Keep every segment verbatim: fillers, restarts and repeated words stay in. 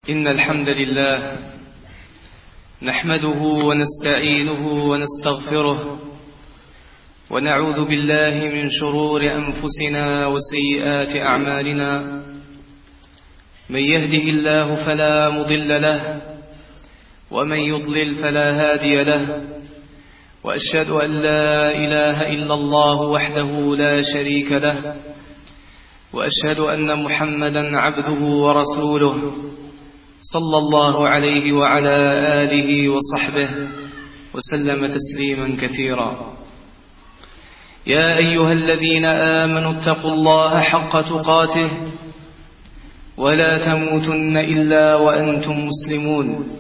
إن الحمد لله نحمده ونستعينه ونستغفره ونعوذ بالله من شرور أنفسنا وسيئات أعمالنا. من يهده الله فلا مضل له ومن يضلل فلا هادي له، وأشهد أن لا إله إلا الله وحده لا شريك له، وأشهد أن محمدا عبده ورسوله صلى الله عليه وعلى آله وصحبه وسلم تسليما كثيرا. يا أيها الذين آمنوا اتقوا الله حق تقاته ولا تموتن إلا وأنتم مسلمون.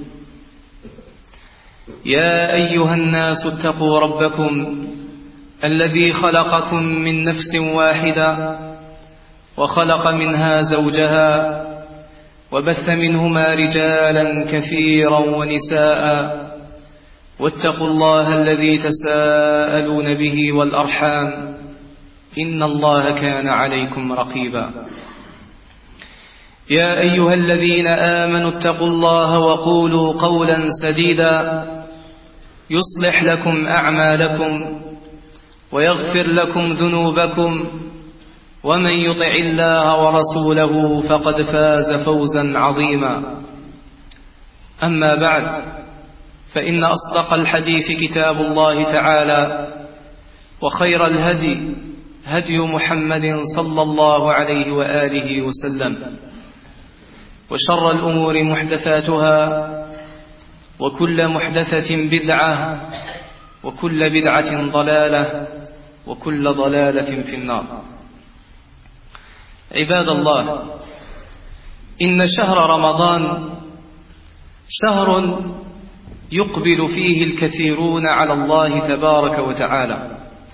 يا أيها الناس اتقوا ربكم الذي خلقكم من نفس واحدة وخلق منها زوجها وبث منهما رجالا كثيرا ونساء، واتقوا الله الذي تساءلون به والأرحام إن الله كان عليكم رقيبا. يا أيها الذين آمنوا اتقوا الله وقولوا قولا سديدا يصلح لكم أعمالكم ويغفر لكم ذنوبكم، ومن يطع الله ورسوله فقد فاز فوزا عظيما. أما بعد، فإن أصدق الحديث كتاب الله تعالى، وخير الهدي هدي محمد صلى الله عليه وآله وسلم، وشر الأمور محدثاتها، وكل محدثة بدعة، وكل بدعة ضلالة، وكل ضلالة في النار. عباد الله، إن شهر رمضان شهر يقبل فيه الكثيرون على الله تبارك وتعالى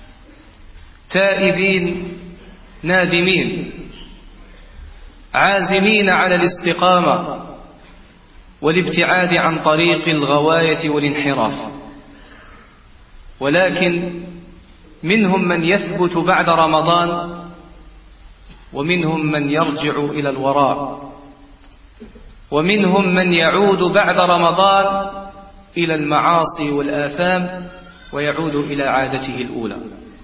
تائبين نادمين، عازمين على الاستقامة والابتعاد عن طريق الغواية والانحراف. ولكن منهم من يثبت بعد رمضان، ومنهم من يرجع إلى الوراء، ومنهم من يعود بعد رمضان إلى المعاصي والآثام ويعود إلى عادته الأولى.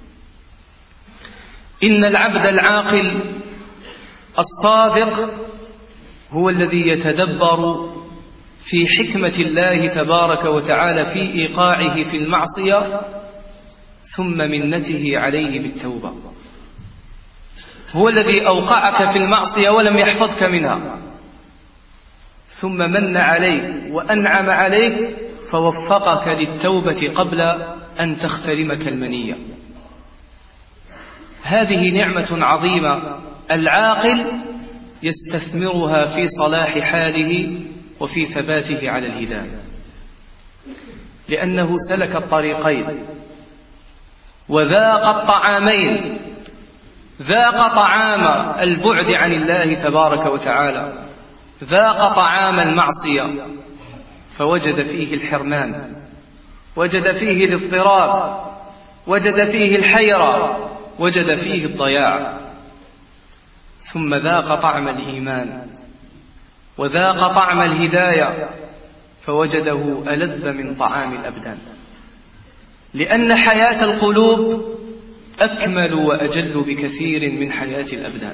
إن العبد العاقل الصادق هو الذي يتدبر في حكمة الله تبارك وتعالى في إيقاعه في المعصية ثم منته عليه بالتوبة. هو الذي أوقعك في المعصية ولم يحفظك منها، ثم من عليك وأنعم عليك فوفقك للتوبة قبل أن تخترمك المنية. هذه نعمة عظيمة العاقل يستثمرها في صلاح حاله وفي ثباته على الهداية، لأنه سلك الطريقين وذاق الطعامين، ذاق طعام البعد عن الله تبارك وتعالى، ذاق طعام المعصية فوجد فيه الحرمان، وجد فيه الاضطراب، وجد فيه الحيرة، وجد فيه الضياع. ثم ذاق طعم الإيمان وذاق طعم الهداية فوجده ألذ من طعام الأبدان، لأن حياة القلوب أكمل وأجل بكثير من حياة الأبدان.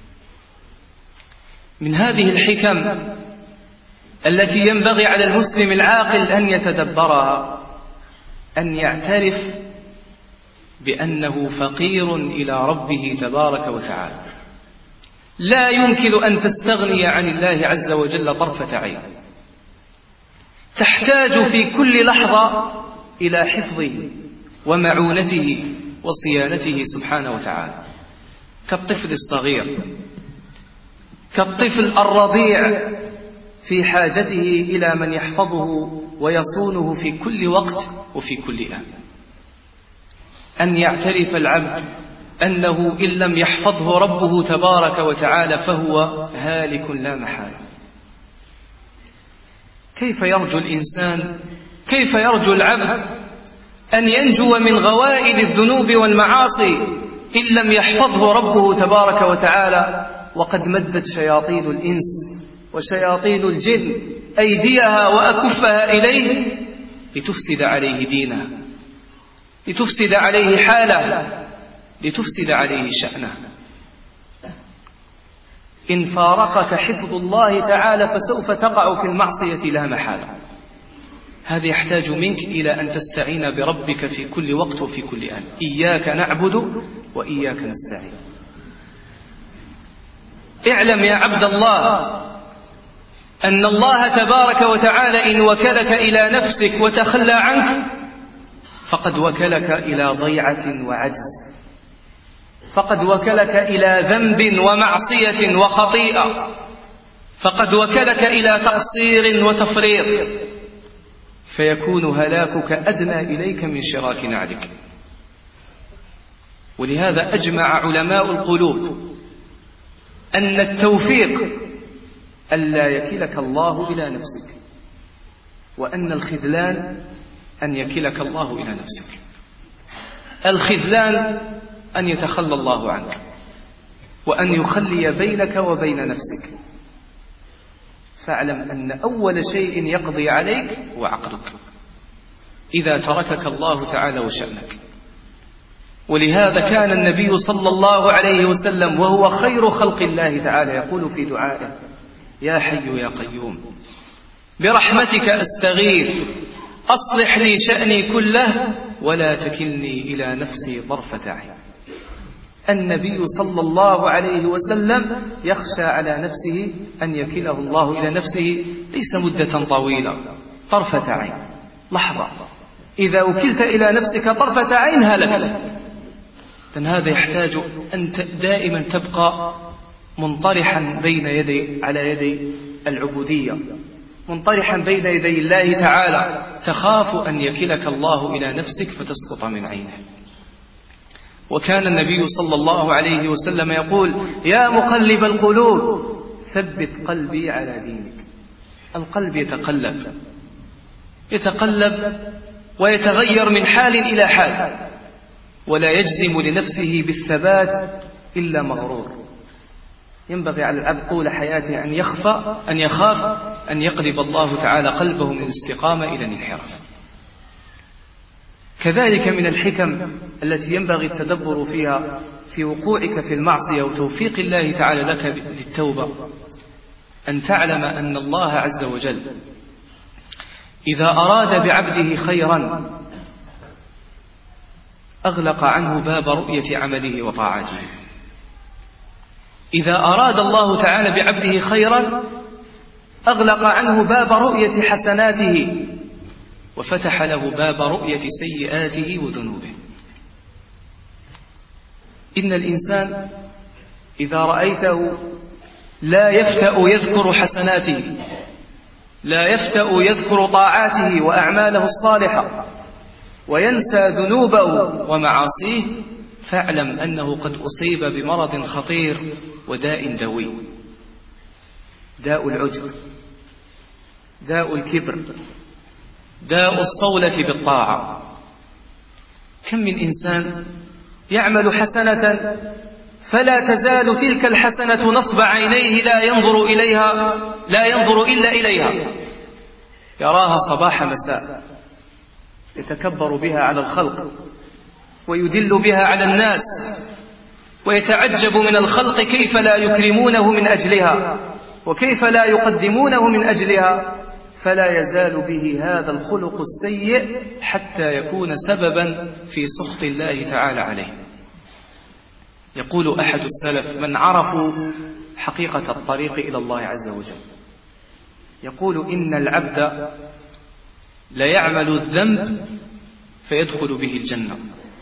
من هذه الحكم التي ينبغي على المسلم العاقل أن يتدبرها أن يعترف بأنه فقير إلى ربه تبارك وتعالى، لا يمكن أن تستغني عن الله عز وجل طرفة عين، تحتاج في كل لحظة إلى حفظه ومعونته وصيانته سبحانه وتعالى، كالطفل الصغير، كالطفل الرضيع في حاجته إلى من يحفظه ويصونه في كل وقت وفي كل آن. أن يعترف العبد أنه إن لم يحفظه ربه تبارك وتعالى فهو هالك لا محالة. كيف يرجو الإنسان، كيف يرجو العبد أن ينجو من غوائل الذنوب والمعاصي إن لم يحفظه ربه تبارك وتعالى، وقد مدت شياطين الإنس وشياطين الجن أيديها وأكفها إليه لتفسد عليه دينه، لتفسد عليه حاله، لتفسد عليه شأنه. إن فارقك حفظ الله تعالى فسوف تقع في المعصية لا محالة. هذا يحتاج منك إلى أن تستعين بربك في كل وقت وفي كل آن. إياك نعبد وإياك نستعين. اعلم يا عبد الله أن الله تبارك وتعالى إن وكلك إلى نفسك وتخلى عنك فقد وكلك إلى ضيعة وعجز، فقد وكلك إلى ذنب ومعصية وخطيئة، فقد وكلك إلى تقصير وتفريط، فيكون هلاكك أدنى إليك من شراك نعلك. ولهذا أجمع علماء القلوب أن التوفيق ألا يكلك الله إلى نفسك، وأن الخذلان أن يكلك الله إلى نفسك. الخذلان أن يتخلى الله عنك، وأن يخلي بينك وبين نفسك. فاعلم أن أول شيء يقضي عليك هو عقلك إذا تركك الله تعالى وشأنك. ولهذا كان النبي صلى الله عليه وسلم وهو خير خلق الله تعالى يقول في دعائه: يا حي يا قيوم برحمتك أستغيث أصلح لي شأني كله ولا تكلني إلى نفسي طرفة عين. النبي صلى الله عليه وسلم يخشى على نفسه أن يكله الله إلى نفسه ليس مدة طويلة، طرفة عين، لحظة. إذا وكلت إلى نفسك طرفة عين هلكت. هذا يحتاج أن دائما تبقى منطرحا بين يدي على يدي العبودية، منطرحا بين يدي الله تعالى، تخاف أن يكلك الله إلى نفسك فتسقط من عينه. وكان النبي صلى الله عليه وسلم يقول: يا مقلب القلوب ثبت قلبي على دينك. القلب يتقلب يتقلب ويتغير من حال إلى حال، ولا يجزم لنفسه بالثبات إلا مغرور. ينبغي على العبد طول حياته أن يخفى أن يخاف أن يقلب الله تعالى قلبه من الاستقامة إلى الانحراف. كذلك من الحكم التي ينبغي التدبر فيها في وقوعك في المعصية وتوفيق الله تعالى لك للتوبة أن تعلم أن الله عز وجل إذا أراد بعبده خيرا أغلق عنه باب رؤية عمله وطاعته. إذا أراد الله تعالى بعبده خيرا أغلق عنه باب رؤية حسناته وفتح له باب رؤية سيئاته وذنوبه. إن الإنسان إذا رأيته لا يفتأ يذكر حسناته، لا يفتأ يذكر طاعاته وأعماله الصالحة، وينسى ذنوبه ومعاصيه، فاعلم أنه قد أصيب بمرض خطير وداء دوي، داء العجب، داء الكبر، داء الصولة بالطاعة. كم من إنسان يعمل حسنة فلا تزال تلك الحسنة نصب عينيه لا ينظر إليها لا ينظر إلا إليها، يراها صباح مساء، يتكبر بها على الخلق ويدل بها على الناس، ويتعجب من الخلق كيف لا يكرمونه من أجلها وكيف لا يقدمونه من أجلها، فلا يزال به هذا الخلق السيء حتى يكون سببا في سخط الله تعالى عليه. يقول أحد السلف من عرفوا حقيقة الطريق إلى الله عز وجل، يقول: إن العبد ليعمل الذنب فيدخل به الجنة،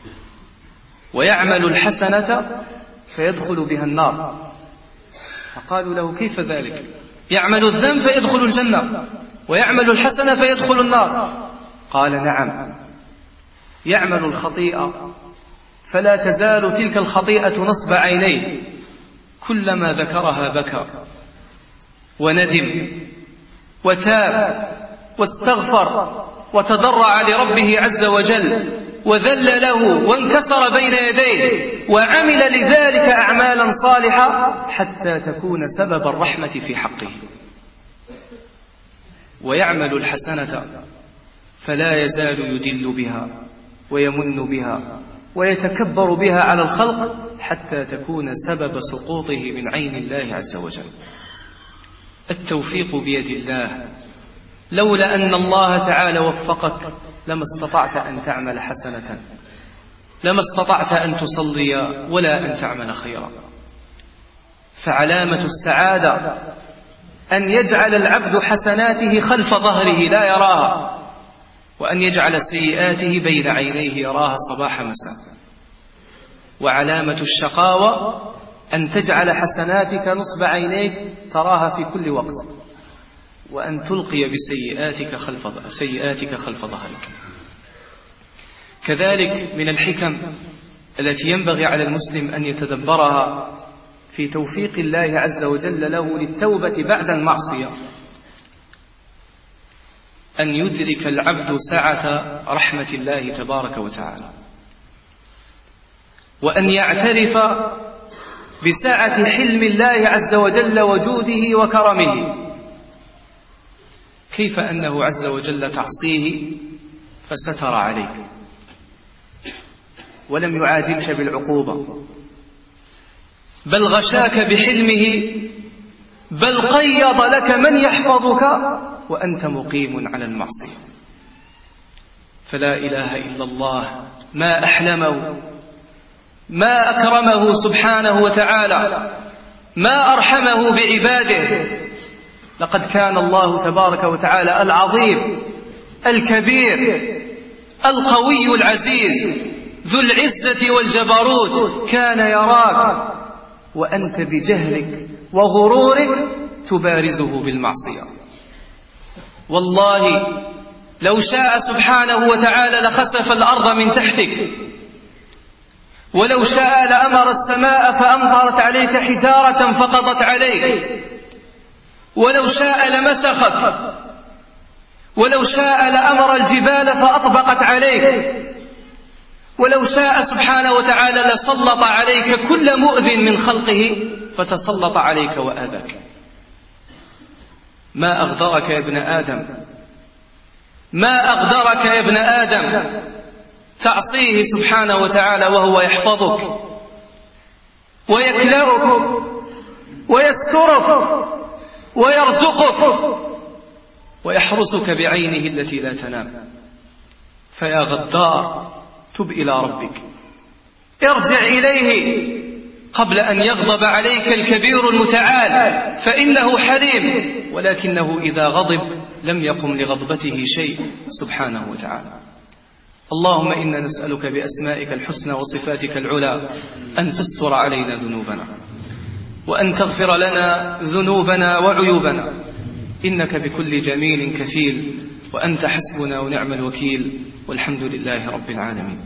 ويعمل الحسنة فيدخل بها النار. فقالوا له: كيف ذلك؟ يعمل الذنب فيدخل الجنة ويعمل الحسنة فيدخل النار. قال: نعم، يعمل الخطيئة فلا تزال تلك الخطيئة نصب عينيه، كلما ذكرها بكى وندم وتاب واستغفر وتضرع لربه عز وجل وذل له وانكسر بين يديه وعمل لذلك أعمالا صالحة حتى تكون سبب الرحمة في حقه. ويعمل الحسنة فلا يزال يدل بها ويمن بها ويتكبر بها على الخلق حتى تكون سبب سقوطه من عين الله عز وجل. التوفيق بيد الله، لولا أن الله تعالى وفقك لما استطعت أن تعمل حسنة، لما استطعت أن تصلي ولا أن تعمل خيرا. فعلامة السعادة أن يجعل العبد حسناته خلف ظهره لا يراها، وأن يجعل سيئاته بين عينيه يراها صباح مساء. وعلامة الشقاوة أن تجعل حسناتك نصب عينيك تراها في كل وقت، وأن تلقي بسيئاتك خلف سيئاتك خلف ظهرك. كذلك من الحكم التي ينبغي على المسلم أن يتدبرها في توفيق الله عز وجل له للتوبة بعد المعصية، أن يدرك العبد سعة رحمة الله تبارك وتعالى، وأن يعترف بسعة حلم الله عز وجل وجوده وكرمه. كيف أنه عز وجل تعصيه فستر عليك ولم يعاجلك بالعقوبة، بل غشاك بحلمه، بل قيض لك من يحفظك وأنت مقيم على المعصية. فلا إله إلا الله، ما أحلمه، ما أكرمه سبحانه وتعالى، ما أرحمه بعباده. لقد كان الله تبارك وتعالى العظيم الكبير القوي العزيز ذو العزة والجبروت كان يراك وأنت بجهلك وغرورك تبارزه بالمعصية. والله لو شاء سبحانه وتعالى لخسف الأرض من تحتك، ولو شاء لأمر السماء فأمطرت عليك حجارة فقضت عليك، ولو شاء لمسخك، ولو شاء لأمر الجبال فأطبقت عليك، ولو شاء سبحانه وتعالى لسلط عليك كل مؤذ من خلقه فتسلط عليك وآذاك. ما أغدرك يا ابن آدم، ما أغدرك يا ابن آدم تعصيه سبحانه وتعالى وهو يحفظك ويكلأك ويسترك ويرزقك ويحرسك بعينه التي لا تنام. فيا غدار تب إلى ربك، ارجع إليه قبل أن يغضب عليك الكبير المتعال، فإنه حليم، ولكنه إذا غضب لم يقم لغضبته شيء سبحانه وتعالى. اللهم إنا نسألك بأسمائك الحسنى وصفاتك العلى أن تستر علينا ذنوبنا، وأن تغفر لنا ذنوبنا وعيوبنا، إنك بكل جميل كفيل، وأنت حسبنا ونعم الوكيل، والحمد لله رب العالمين.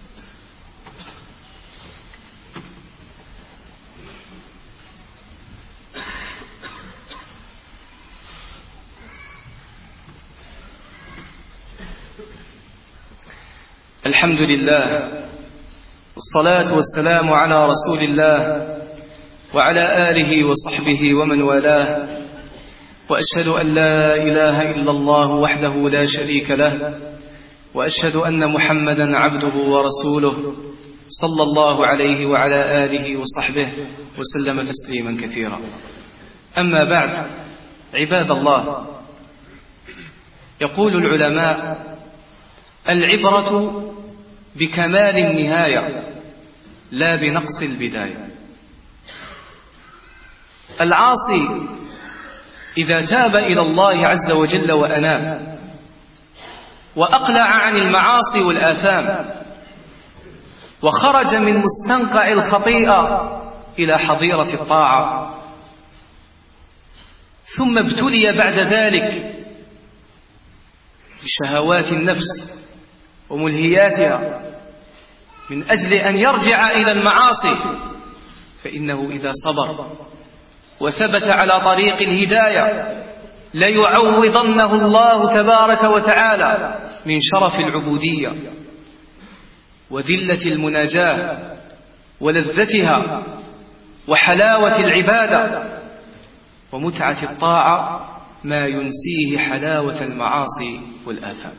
الحمد لله، والصلاة والسلام على رسول الله وعلى آله وصحبه ومن والاه، وأشهد أن لا إله إلا الله وحده لا شريك له، وأشهد أن محمدا عبده ورسوله صلى الله عليه وعلى آله وصحبه وسلم تسليما كثيرا. أما بعد، عباد الله، يقول العلماء: العبرة بكمال النهاية لا بنقص البداية. العاصي إذا تاب إلى الله عز وجل وأناب وأقلع عن المعاصي والآثام وخرج من مستنقع الخطيئة إلى حظيرة الطاعة، ثم ابتلي بعد ذلك بشهوات النفس وملهياتها من أجل أن يرجع إلى المعاصي، فإنه إذا صبر وثبت على طريق الهداية ليعوضنه الله تبارك وتعالى من شرف العبودية وذلة المناجاة ولذتها وحلاوة العبادة ومتعة الطاعة ما ينسيه حلاوة المعاصي والآثام.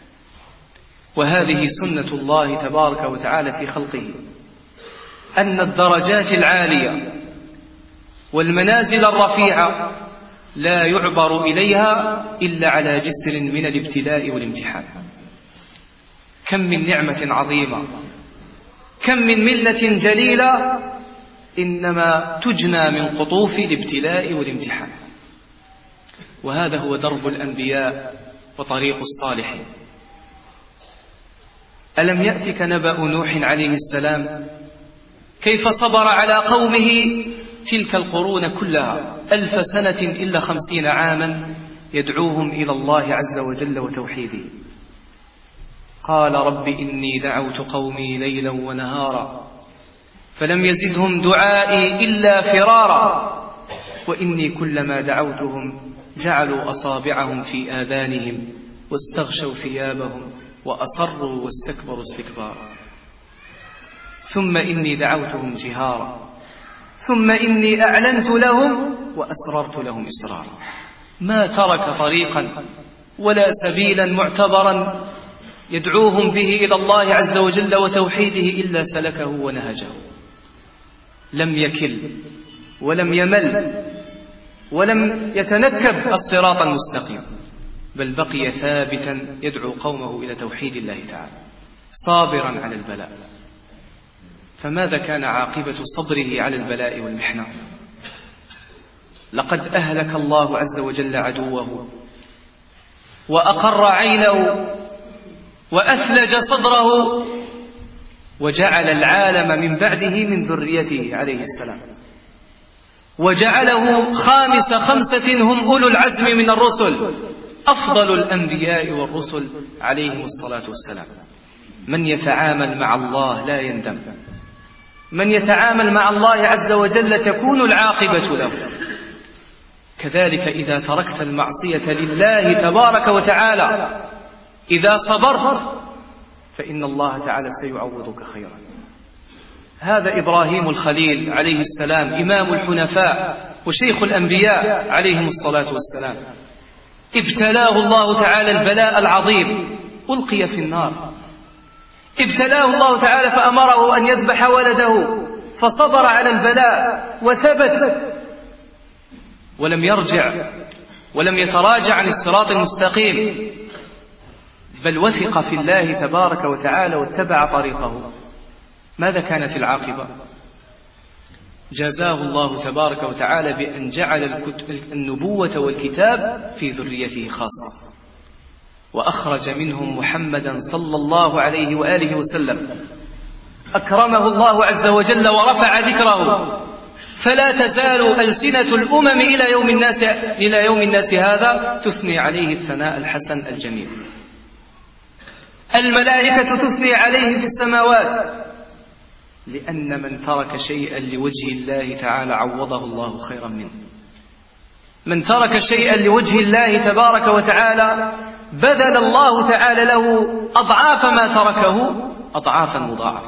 وهذه سنة الله تبارك وتعالى في خلقه، أن الدرجات العالية والمنازل الرفيعة لا يعبر إليها إلا على جسر من الابتلاء والامتحان. كم من نعمة عظيمة، كم من ملة جليلة، إنما تجنى من قطوف الابتلاء والامتحان. وهذا هو درب الأنبياء وطريق الصالحين. ألم يأتك نبأ نوح عليه السلام كيف صبر على قومه تلك القرون كلها ألف سنة إلا خمسين عاما يدعوهم إلى الله عز وجل وتوحيده. قال رب إني دعوت قومي ليلا ونهارا فلم يزدهم دعائي إلا فرارا وإني كلما دعوتهم جعلوا أصابعهم في آذانهم واستغشوا ثيابهم وأصروا واستكبروا استكبارا ثم إني دعوتهم جهارا ثم إني أعلنت لهم وأسررت لهم إسرارا. ما ترك طريقا ولا سبيلا معتبرا يدعوهم به إلى الله عز وجل وتوحيده إلا سلكه ونهجه. لم يكل ولم يمل ولم يتنكب الصراط المستقيم، بل بقي ثابتا يدعو قومه إلى توحيد الله تعالى صابرا على البلاء. فماذا كان عاقبة صبره على البلاء والمحنة؟ لقد أهلك الله عز وجل عدوه وأقر عينه وأثلج صدره وجعل العالم من بعده من ذريته عليه السلام، وجعله خامس خمسة هم أولو العزم من الرسل، أفضل الأنبياء والرسل عليهم الصلاة والسلام. من يتعامل مع الله لا يندم، من يتعامل مع الله عز وجل تكون العاقبة له. كذلك إذا تركت المعصية لله تبارك وتعالى إذا صبرت فإن الله تعالى سيعوضك خيرا. هذا إبراهيم الخليل عليه السلام إمام الحنفاء وشيخ الأنبياء عليهم الصلاة والسلام، ابتلاه الله تعالى البلاء العظيم، ألقي في النار. ابتلاه الله تعالى فأمره أن يذبح ولده فصبر على البلاء وثبت ولم يرجع ولم يتراجع عن الصراط المستقيم، بل وثق في الله تبارك وتعالى واتبع طريقه. ماذا كانت العاقبة؟ جزاه الله تبارك وتعالى بأن جعل النبوة والكتاب في ذريته خاصة، وأخرج منهم محمدا صلى الله عليه وآله وسلم، أكرمه الله عز وجل ورفع ذكره، فلا تزال ألسنة الأمم إلى يوم الناس إلى يوم الناس هذا تثني عليه الثناء الحسن الجميل. الملائكة تثني عليه في السماوات، لأن من ترك شيئا لوجه الله تعالى عوضه الله خيرا منه. من ترك شيئا لوجه الله تبارك وتعالى بذل الله تعالى له أضعاف ما تركه أضعافا مضاعفة.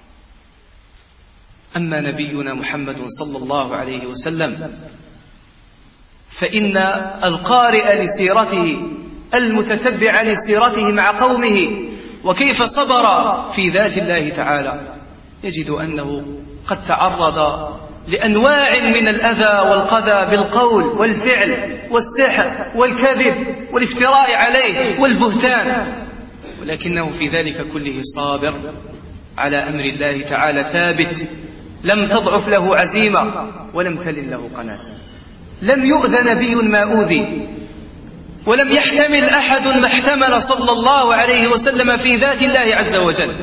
أما نبينا محمد صلى الله عليه وسلم فإن القارئ لسيرته المتتبع لسيرته مع قومه وكيف صبر في ذات الله تعالى يجد أنه قد تعرض لأنواع من الأذى والقذى بالقول والفعل والسحر والكذب والافتراء عليه والبهتان، ولكنه في ذلك كله صابر على أمر الله تعالى ثابت، لم تضعف له عزيمة ولم تلن له قناة. لم يؤذ نبي ما أوذي، ولم يحتمل أحد ما احتمل صلى الله عليه وسلم في ذات الله عز وجل.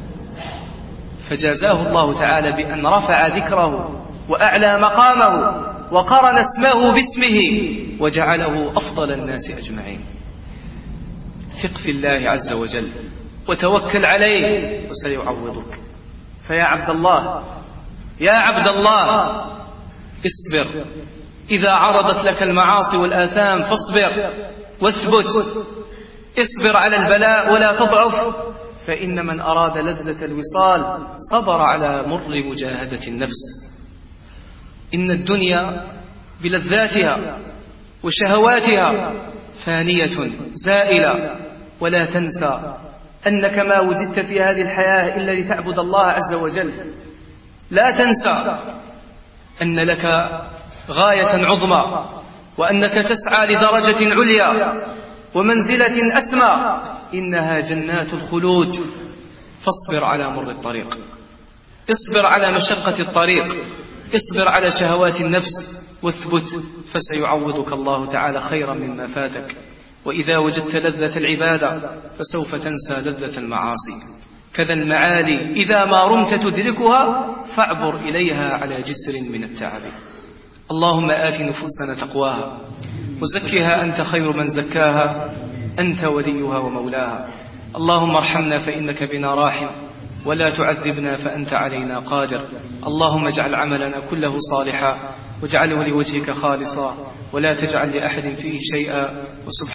فجازاه الله تعالى بأن رفع ذكره وأعلى مقامه وقرن اسمه باسمه وجعله أفضل الناس أجمعين. ثق في الله عز وجل وتوكل عليه وسيعوضك. فيا عبد الله يا عبد الله اصبر، إذا عرضت لك المعاصي والآثام فاصبر واثبت، اصبر على البلاء ولا تضعف، فإن من أراد لذة الوصال صبر على مر مجاهدة النفس. إن الدنيا بلذاتها وشهواتها فانية زائلة. ولا تنسى أنك ما وجدت في هذه الحياة إلا لتعبد الله عز وجل. لا تنسى أن لك غاية عظمى، وأنك تسعى لدرجة عليا ومنزلة أسمى، إنها جنات الخلود. فاصبر على مر الطريق، اصبر على مشقة الطريق، اصبر على شهوات النفس، واثبت، فسيعوضك الله تعالى خيرا مما فاتك. وإذا وجدت لذة العبادة فسوف تنسى لذة المعاصي. كذا المعالي إذا ما رمت تدركها فاعبر إليها على جسر من التعب. اللهم آت نفوسنا تقواها وزكها أنت خير من زكاها، أنت وليها ومولاها. اللهم ارحمنا فإنك بنا راحم، ولا تعذبنا فأنت علينا قادر. اللهم اجعل عملنا كله صالحا، واجعله لوجهك خالصا، ولا تجعل لأحد فيه شيئا. وسبحانك